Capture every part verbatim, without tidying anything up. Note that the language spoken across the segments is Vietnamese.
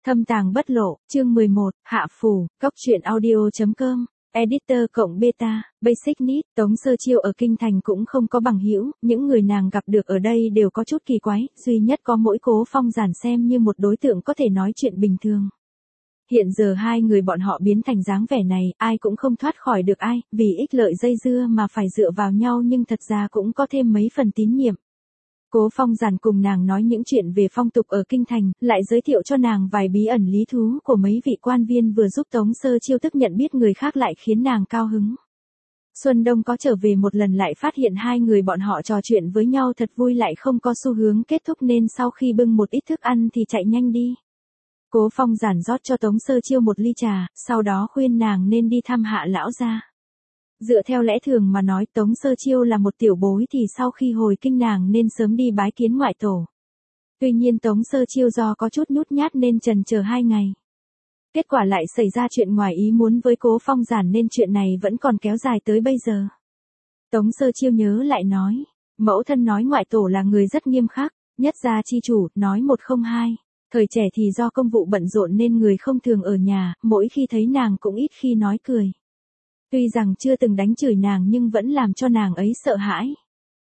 Thâm tàng bất lộ, chương mười một, Hạ Phủ, Cốc truyện audio.com, Editor cộng beta, Basic Need, Tống Sơ Chiêu ở Kinh Thành cũng không có bằng hữu, những người nàng gặp được ở đây đều có chút kỳ quái, duy nhất có mỗi Cố Phong Giản xem như một đối tượng có thể nói chuyện bình thường. Hiện giờ hai người bọn họ biến thành dáng vẻ này, ai cũng không thoát khỏi được ai, vì ích lợi dây dưa mà phải dựa vào nhau nhưng thật ra cũng có thêm mấy phần tín nhiệm. Cố Phong Giản cùng nàng nói những chuyện về phong tục ở Kinh Thành, lại giới thiệu cho nàng vài bí ẩn lý thú của mấy vị quan viên vừa giúp Tống Sơ Chiêu tức nhận biết người khác lại khiến nàng cao hứng. Xuân Đông có trở về một lần lại phát hiện hai người bọn họ trò chuyện với nhau thật vui lại không có xu hướng kết thúc nên sau khi bưng một ít thức ăn thì chạy nhanh đi. Cố Phong Giản rót cho Tống Sơ Chiêu một ly trà, sau đó khuyên nàng nên đi thăm Hạ lão gia. Dựa theo lẽ thường mà nói Tống Sơ Chiêu là một tiểu bối thì sau khi hồi kinh nàng nên sớm đi bái kiến ngoại tổ. Tuy nhiên Tống Sơ Chiêu do có chút nhút nhát nên chần chờ hai ngày. Kết quả lại xảy ra chuyện ngoài ý muốn với Cố Phong Giản nên chuyện này vẫn còn kéo dài tới bây giờ. Tống Sơ Chiêu nhớ lại nói, mẫu thân nói ngoại tổ là người rất nghiêm khắc, nhất gia chi chủ, nói một không hai. Thời trẻ thì do công vụ bận rộn nên người không thường ở nhà, mỗi khi thấy nàng cũng ít khi nói cười. Tuy rằng chưa từng đánh chửi nàng nhưng vẫn làm cho nàng ấy sợ hãi.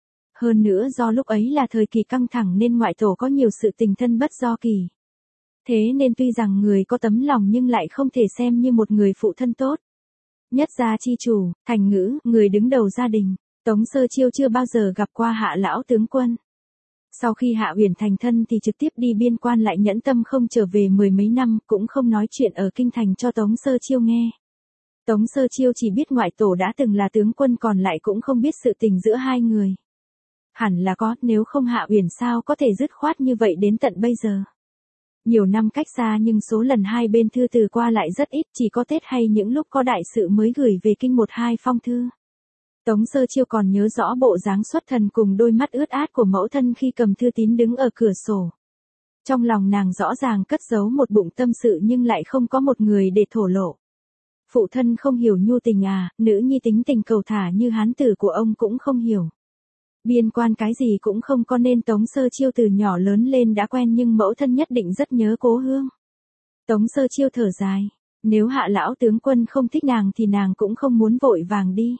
Hơn nữa do lúc ấy là thời kỳ căng thẳng nên ngoại tổ có nhiều sự tình thân bất do kỳ. Thế nên tuy rằng người có tấm lòng nhưng lại không thể xem như một người phụ thân tốt. Nhất gia chi chủ, thành ngữ, người đứng đầu gia đình, Tống Sơ Chiêu chưa bao giờ gặp qua Hạ lão tướng quân. Sau khi Hạ Uyển thành thân thì trực tiếp đi biên quan lại nhẫn tâm không trở về mười mấy năm, cũng không nói chuyện ở Kinh Thành cho Tống Sơ Chiêu nghe. Tống Sơ Chiêu chỉ biết ngoại tổ đã từng là tướng quân còn lại cũng không biết sự tình giữa hai người. Hẳn là có, nếu không Hạ Uyển sao có thể dứt khoát như vậy đến tận bây giờ. Nhiều năm cách xa nhưng số lần hai bên thư từ qua lại rất ít, chỉ có Tết hay những lúc có đại sự mới gửi về kinh một hai phong thư. Tống Sơ Chiêu còn nhớ rõ bộ dáng xuất thần cùng đôi mắt ướt át của mẫu thân khi cầm thư tín đứng ở cửa sổ. Trong lòng nàng rõ ràng cất giấu một bụng tâm sự nhưng lại không có một người để thổ lộ. Phụ thân không hiểu nhu tình à, nữ nhi tính tình cầu thả như hán tử của ông cũng không hiểu. Biên quan cái gì cũng không có nên Tống Sơ Chiêu từ nhỏ lớn lên đã quen nhưng mẫu thân nhất định rất nhớ cố hương. Tống Sơ Chiêu thở dài, nếu Hạ lão tướng quân không thích nàng thì nàng cũng không muốn vội vàng đi.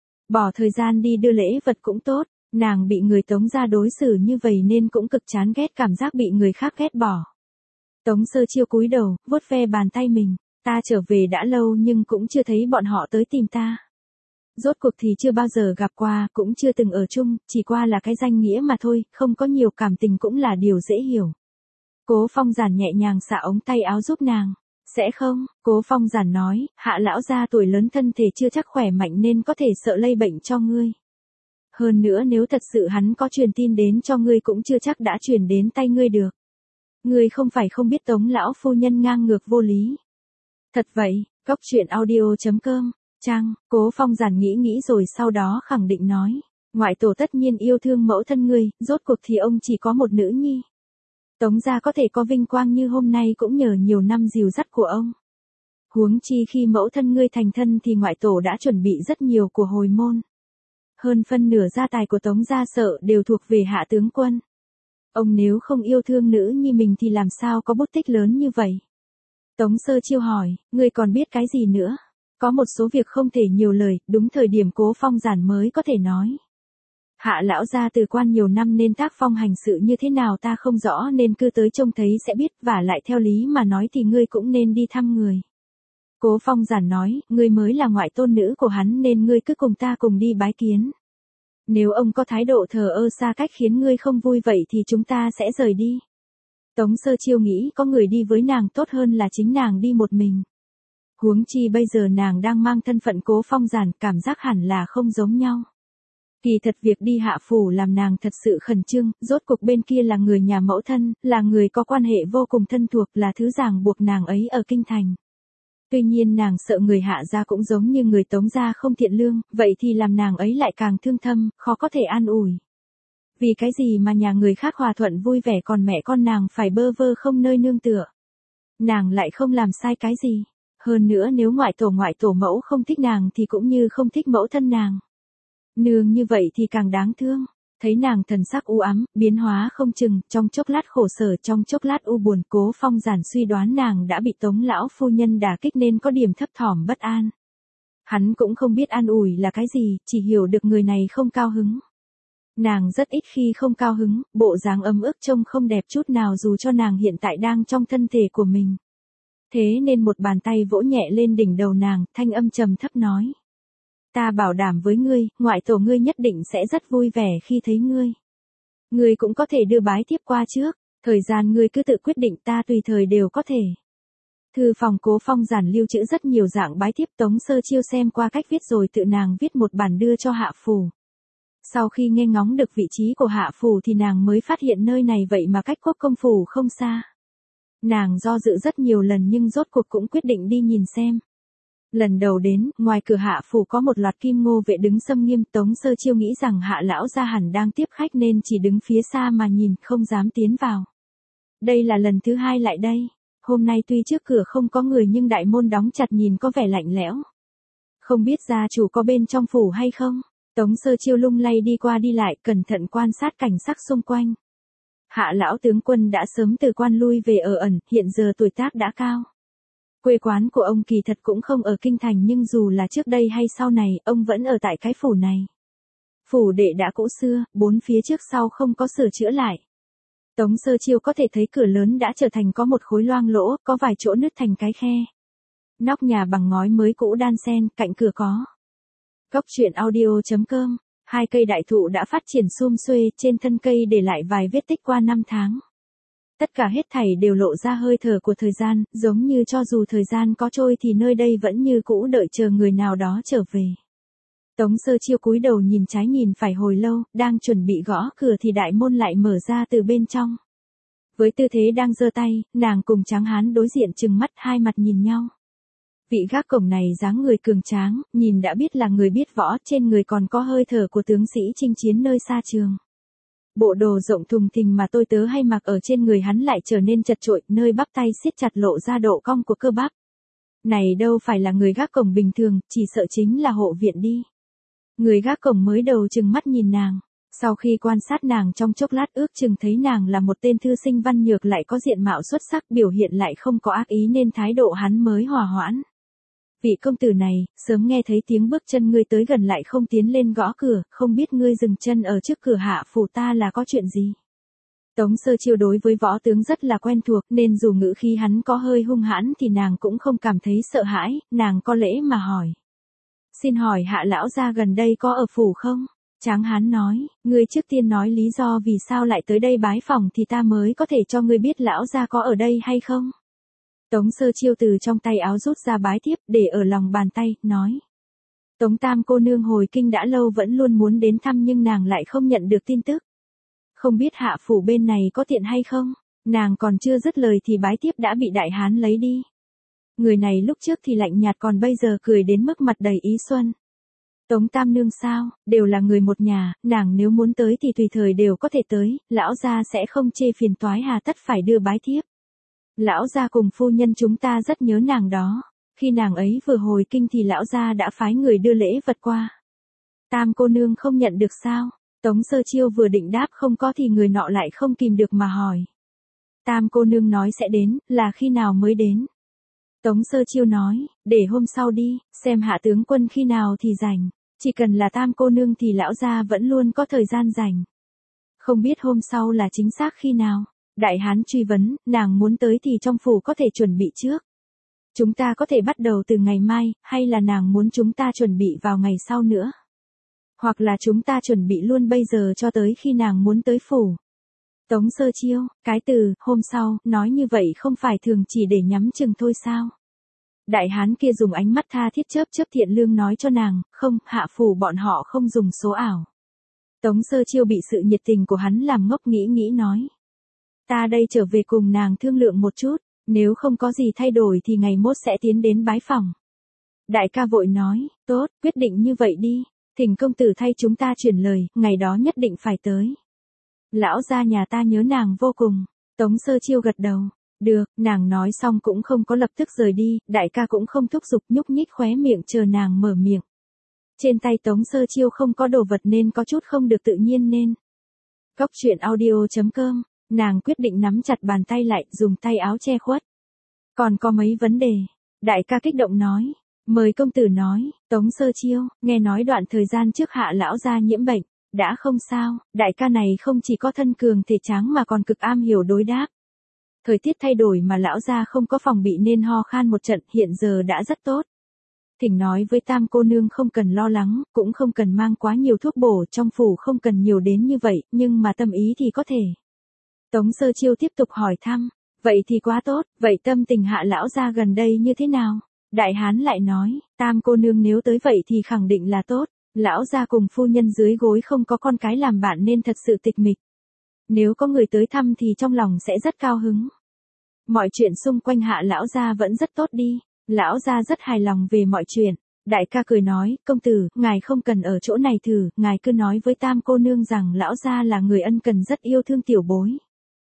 Bỏ thời gian đi đưa lễ vật cũng tốt, nàng bị người Tống gia đối xử như vậy nên cũng cực chán ghét cảm giác bị người khác ghét bỏ. Tống Sơ Chiêu cúi đầu, vuốt ve bàn tay mình, ta trở về đã lâu nhưng cũng chưa thấy bọn họ tới tìm ta. Rốt cuộc thì chưa bao giờ gặp qua, cũng chưa từng ở chung, chỉ qua là cái danh nghĩa mà thôi, không có nhiều cảm tình cũng là điều dễ hiểu. Cố Phong Giản nhẹ nhàng xả ống tay áo giúp nàng. Sẽ không, Cố Phong Giản nói, Hạ lão gia tuổi lớn thân thể chưa chắc khỏe mạnh nên có thể sợ lây bệnh cho ngươi. Hơn nữa nếu thật sự hắn có truyền tin đến cho ngươi cũng chưa chắc đã truyền đến tay ngươi được. Ngươi không phải không biết Tống lão phu nhân ngang ngược vô lý. Thật vậy, Cốc truyện audio.com, trang, Cố Phong Giản nghĩ nghĩ rồi sau đó khẳng định nói, ngoại tổ tất nhiên yêu thương mẫu thân ngươi, rốt cuộc thì ông chỉ có một nữ nhi. Tống gia có thể có vinh quang như hôm nay cũng nhờ nhiều năm dìu dắt của ông. Huống chi khi mẫu thân ngươi thành thân thì ngoại tổ đã chuẩn bị rất nhiều của hồi môn. Hơn phân nửa gia tài của Tống gia sợ đều thuộc về Hạ tướng quân. Ông nếu không yêu thương nữ nhi mình thì làm sao có bút tích lớn như vậy? Tống Sơ Chiêu hỏi, ngươi còn biết cái gì nữa? Có một số việc không thể nhiều lời, đúng thời điểm Cố Phong Giản mới có thể nói. Hạ lão gia từ quan nhiều năm nên tác phong hành sự như thế nào ta không rõ nên cứ tới trông thấy sẽ biết, và lại theo lý mà nói thì ngươi cũng nên đi thăm người. Cố Phong Giản nói, ngươi mới là ngoại tôn nữ của hắn nên ngươi cứ cùng ta cùng đi bái kiến. Nếu ông có thái độ thờ ơ xa cách khiến ngươi không vui vậy thì chúng ta sẽ rời đi. Tống Sơ Chiêu nghĩ có người đi với nàng tốt hơn là chính nàng đi một mình. Huống chi bây giờ nàng đang mang thân phận Cố Phong Giản, cảm giác hẳn là không giống nhau. Kỳ thật việc đi Hạ phủ làm nàng thật sự khẩn trương, rốt cuộc bên kia là người nhà mẫu thân, là người có quan hệ vô cùng thân thuộc, là thứ ràng buộc nàng ấy ở Kinh Thành. Tuy nhiên nàng sợ người Hạ gia cũng giống như người Tống gia không thiện lương, vậy thì làm nàng ấy lại càng thương thâm, khó có thể an ủi. Vì cái gì mà nhà người khác hòa thuận vui vẻ còn mẹ con nàng phải bơ vơ không nơi nương tựa. Nàng lại không làm sai cái gì. Hơn nữa nếu ngoại tổ ngoại tổ mẫu không thích nàng thì cũng như không thích mẫu thân nàng. Nương như vậy thì càng đáng thương. Thấy nàng thần sắc u ám, biến hóa không chừng, trong chốc lát khổ sở, trong chốc lát u buồn, Cố Phong Giản suy đoán nàng đã bị Tống lão phu nhân đả kích nên có điểm thấp thỏm bất an. Hắn cũng không biết an ủi là cái gì, chỉ hiểu được người này không cao hứng. Nàng rất ít khi không cao hứng, bộ dáng ấm ức trông không đẹp chút nào dù cho nàng hiện tại đang trong thân thể của mình. Thế nên một bàn tay vỗ nhẹ lên đỉnh đầu nàng, thanh âm trầm thấp nói. Ta bảo đảm với ngươi, ngoại tổ ngươi nhất định sẽ rất vui vẻ khi thấy ngươi. Ngươi cũng có thể đưa bái tiếp qua trước, thời gian ngươi cứ tự quyết định, ta tùy thời đều có thể. Thư phòng Cố Phong Giản lưu trữ rất nhiều dạng bái tiếp. Tống Sơ Chiêu xem qua cách viết rồi tự nàng viết một bản đưa cho Hạ Phủ. Sau khi nghe ngóng được vị trí của Hạ Phủ thì nàng mới phát hiện nơi này vậy mà cách Quốc công phủ không xa. Nàng do dự rất nhiều lần nhưng rốt cuộc cũng quyết định đi nhìn xem. Lần đầu đến, ngoài cửa Hạ Phủ có một loạt kim ngô vệ đứng xâm nghiêm. Tống Sơ Chiêu nghĩ rằng Hạ lão gia hẳn đang tiếp khách nên chỉ đứng phía xa mà nhìn, không dám tiến vào. Đây là lần thứ hai lại đây. Hôm nay tuy trước cửa không có người nhưng đại môn đóng chặt nhìn có vẻ lạnh lẽo. Không biết gia chủ có bên trong phủ hay không? Tống Sơ Chiêu lung lay đi qua đi lại, cẩn thận quan sát cảnh sắc xung quanh. Hạ lão tướng quân đã sớm từ quan lui về ở ẩn, hiện giờ tuổi tác đã cao. Quê quán của ông kỳ thật cũng không ở kinh thành nhưng dù là trước đây hay sau này, ông vẫn ở tại cái phủ này. Phủ đệ đã cũ xưa, bốn phía trước sau không có sửa chữa lại. Tống Sơ Chiêu có thể thấy cửa lớn đã trở thành có một khối loang lỗ, có vài chỗ nứt thành cái khe. Nóc nhà bằng ngói mới cũ đan xen, cạnh cửa có. Cốc truyện audio chấm com, hai cây đại thụ đã phát triển sum xuê, trên thân cây để lại vài vết tích qua năm tháng. Tất cả hết thảy đều lộ ra hơi thở của thời gian, giống như cho dù thời gian có trôi thì nơi đây vẫn như cũ đợi chờ người nào đó trở về. Tống Sơ Chiêu cúi đầu nhìn trái nhìn phải hồi lâu, đang chuẩn bị gõ cửa thì đại môn lại mở ra từ bên trong. Với tư thế đang giơ tay, nàng cùng Tráng Hán đối diện trừng mắt, hai mặt nhìn nhau. Vị gác cổng này dáng người cường tráng, nhìn đã biết là người biết võ, trên người còn có hơi thở của tướng sĩ chinh chiến nơi xa trường. Bộ đồ rộng thùng thình mà tôi tớ hay mặc ở trên người hắn lại trở nên chật chội, nơi bắp tay siết chặt lộ ra độ cong của cơ bắp. Này đâu phải là người gác cổng bình thường, chỉ sợ chính là hộ viện đi. Người gác cổng mới đầu chừng mắt nhìn nàng, sau khi quan sát nàng trong chốc lát ước chừng thấy nàng là một tên thư sinh văn nhược lại có diện mạo xuất sắc, biểu hiện lại không có ác ý nên thái độ hắn mới hòa hoãn. Vị công tử này, sớm nghe thấy tiếng bước chân ngươi tới gần lại không tiến lên gõ cửa, không biết ngươi dừng chân ở trước cửa Hạ Phủ ta là có chuyện gì? Tống Sơ Chiêu đối với võ tướng rất là quen thuộc nên dù ngữ khí hắn có hơi hung hãn thì nàng cũng không cảm thấy sợ hãi, nàng có lễ mà hỏi. Xin hỏi Hạ lão gia gần đây có ở phủ không? Tráng Hán nói, ngươi trước tiên nói lý do vì sao lại tới đây bái phỏng thì ta mới có thể cho ngươi biết lão gia có ở đây hay không. Tống Sơ Chiêu từ trong tay áo rút ra bái thiếp để ở lòng bàn tay, nói. Tống tam cô nương hồi kinh đã lâu vẫn luôn muốn đến thăm nhưng nàng lại không nhận được tin tức. Không biết Hạ Phủ bên này có tiện hay không? Nàng còn chưa dứt lời thì bái thiếp đã bị đại hán lấy đi. Người này lúc trước thì lạnh nhạt còn bây giờ cười đến mức mặt đầy ý xuân. Tống tam nương sao, đều là người một nhà, nàng nếu muốn tới thì tùy thời đều có thể tới, lão gia sẽ không chê phiền toái hà tất phải đưa bái thiếp. Lão gia cùng phu nhân chúng ta rất nhớ nàng đó, khi nàng ấy vừa hồi kinh thì lão gia đã phái người đưa lễ vật qua. Tam cô nương không nhận được sao? Tống Sơ Chiêu vừa định đáp không có thì người nọ lại không kìm được mà hỏi. Tam cô nương nói sẽ đến, là khi nào mới đến? Tống Sơ Chiêu nói, để hôm sau đi, xem Hạ tướng quân khi nào thì rảnh, chỉ cần là tam cô nương thì lão gia vẫn luôn có thời gian rảnh. Không biết hôm sau là chính xác khi nào? Đại hán truy vấn, nàng muốn tới thì trong phủ có thể chuẩn bị trước. Chúng ta có thể bắt đầu từ ngày mai, hay là nàng muốn chúng ta chuẩn bị vào ngày sau nữa? Hoặc là chúng ta chuẩn bị luôn bây giờ cho tới khi nàng muốn tới phủ. Tống Sơ Chiêu, cái từ, hôm sau, nói như vậy không phải thường chỉ để nhắm chừng thôi sao? Đại hán kia dùng ánh mắt tha thiết chớp chớp thiện lương nói cho nàng, không, Hạ Phủ bọn họ không dùng số ảo. Tống Sơ Chiêu bị sự nhiệt tình của hắn làm ngốc nghĩ nghĩ nói. Ta đây trở về cùng nàng thương lượng một chút, nếu không có gì thay đổi thì ngày mốt sẽ tiến đến bái phỏng. Đại ca vội nói, tốt, quyết định như vậy đi, thỉnh công tử thay chúng ta chuyển lời, ngày đó nhất định phải tới. Lão gia nhà ta nhớ nàng vô cùng, Tống Sơ Chiêu gật đầu, được, nàng nói xong cũng không có lập tức rời đi, đại ca cũng không thúc giục nhúc nhích khóe miệng chờ nàng mở miệng. Trên tay Tống Sơ Chiêu không có đồ vật nên có chút không được tự nhiên nên. Cóc truyện audio chấm com, nàng quyết định nắm chặt bàn tay lại, dùng tay áo che khuất. Còn có mấy vấn đề. Đại ca kích động nói. Mời công tử nói. Tống Sơ Chiêu, nghe nói đoạn thời gian trước Hạ lão gia nhiễm bệnh. Đã không sao, đại ca này không chỉ có thân cường thể tráng mà còn cực am hiểu đối đáp. Thời tiết thay đổi mà lão gia không có phòng bị nên ho khan một trận, hiện giờ đã rất tốt. Thỉnh nói với Tam cô nương không cần lo lắng, cũng không cần mang quá nhiều thuốc bổ, trong phủ không cần nhiều đến như vậy, nhưng mà tâm ý thì có thể. Tống Sơ Chiêu tiếp tục hỏi thăm, vậy thì quá tốt, vậy tâm tình Hạ lão gia gần đây như thế nào? Đại hán lại nói, Tam cô nương nếu tới vậy thì khẳng định là tốt, lão gia cùng phu nhân dưới gối không có con cái làm bạn nên thật sự tịch mịch. Nếu có người tới thăm thì trong lòng sẽ rất cao hứng. Mọi chuyện xung quanh Hạ lão gia vẫn rất tốt đi. Lão gia rất hài lòng về mọi chuyện. Đại ca cười nói, công tử, ngài không cần ở chỗ này thử, ngài cứ nói với Tam cô nương rằng lão gia là người ân cần rất yêu thương tiểu bối.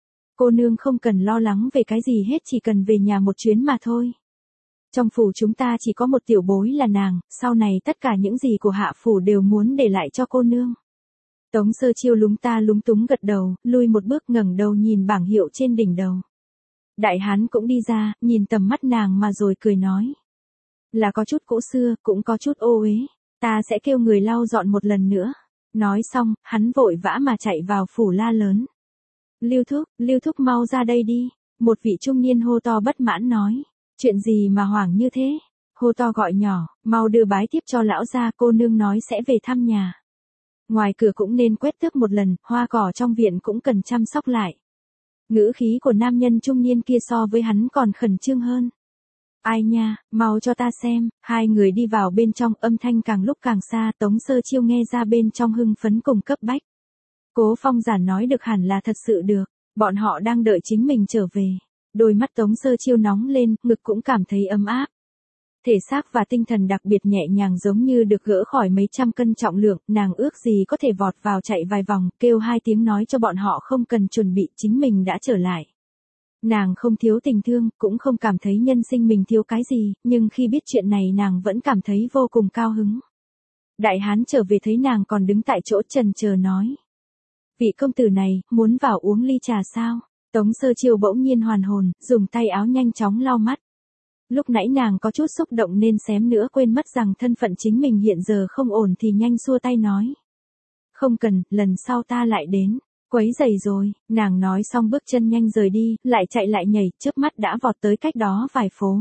Cô nương không cần lo lắng về cái gì hết, chỉ cần về nhà một chuyến mà thôi. Trong phủ chúng ta chỉ có một tiểu bối là nàng, sau này tất cả những gì của Hạ phủ đều muốn để lại cho cô nương. Tống Sơ Chiêu lúng ta lúng túng gật đầu, lui một bước ngẩng đầu nhìn bảng hiệu trên đỉnh đầu. Đại hán cũng đi ra, nhìn tầm mắt nàng mà rồi cười nói. Là có chút cũ xưa, cũng có chút ô uế. Ta sẽ kêu người lau dọn một lần nữa. Nói xong, hắn vội vã mà chạy vào phủ la lớn. Lưu Thúc, Lưu Thúc mau ra đây đi. Một vị trung niên hô to bất mãn nói. Chuyện gì mà hoảng như thế? Hô to gọi nhỏ, mau đưa bái tiếp cho lão gia, cô nương nói sẽ về thăm nhà. Ngoài cửa cũng nên quét tước một lần, hoa cỏ trong viện cũng cần chăm sóc lại. Ngữ khí của nam nhân trung niên kia so với hắn còn khẩn trương hơn. Ai nha, mau cho ta xem. Hai người đi vào bên trong, âm thanh càng lúc càng xa, Tống Sơ Chiêu nghe ra bên trong hưng phấn cùng cấp bách. Cố Phong giản nói được hẳn là thật sự được, bọn họ đang đợi chính mình trở về. Đôi mắt Tống Sơ Chiêu nóng lên, ngực cũng cảm thấy ấm áp. Thể xác và tinh thần đặc biệt nhẹ nhàng, giống như được gỡ khỏi mấy trăm cân trọng lượng, nàng ước gì có thể vọt vào chạy vài vòng, kêu hai tiếng nói cho bọn họ không cần chuẩn bị, chính mình đã trở lại. Nàng không thiếu tình thương, cũng không cảm thấy nhân sinh mình thiếu cái gì, nhưng khi biết chuyện này nàng vẫn cảm thấy vô cùng cao hứng. Đại hán trở về thấy nàng còn đứng tại chỗ chần chờ nói. Vị công tử này, muốn vào uống ly trà sao? Tống Sơ Chiêu bỗng nhiên hoàn hồn, dùng tay áo nhanh chóng lau mắt. Lúc nãy nàng có chút xúc động nên xém nữa quên mất rằng thân phận chính mình hiện giờ không ổn thì nhanh xua tay nói. Không cần, lần sau ta lại đến. Quấy rầy rồi, nàng nói xong bước chân nhanh rời đi, lại chạy lại nhảy, chớp mắt đã vọt tới cách đó vài phố.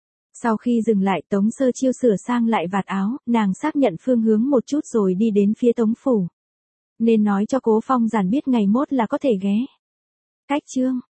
Sau khi dừng lại, Tống Sơ Chiêu sửa sang lại vạt áo, nàng xác nhận phương hướng một chút rồi đi đến phía Tống phủ. Nên nói cho Cố Phong giản biết ngày mốt là có thể ghé. Cách chương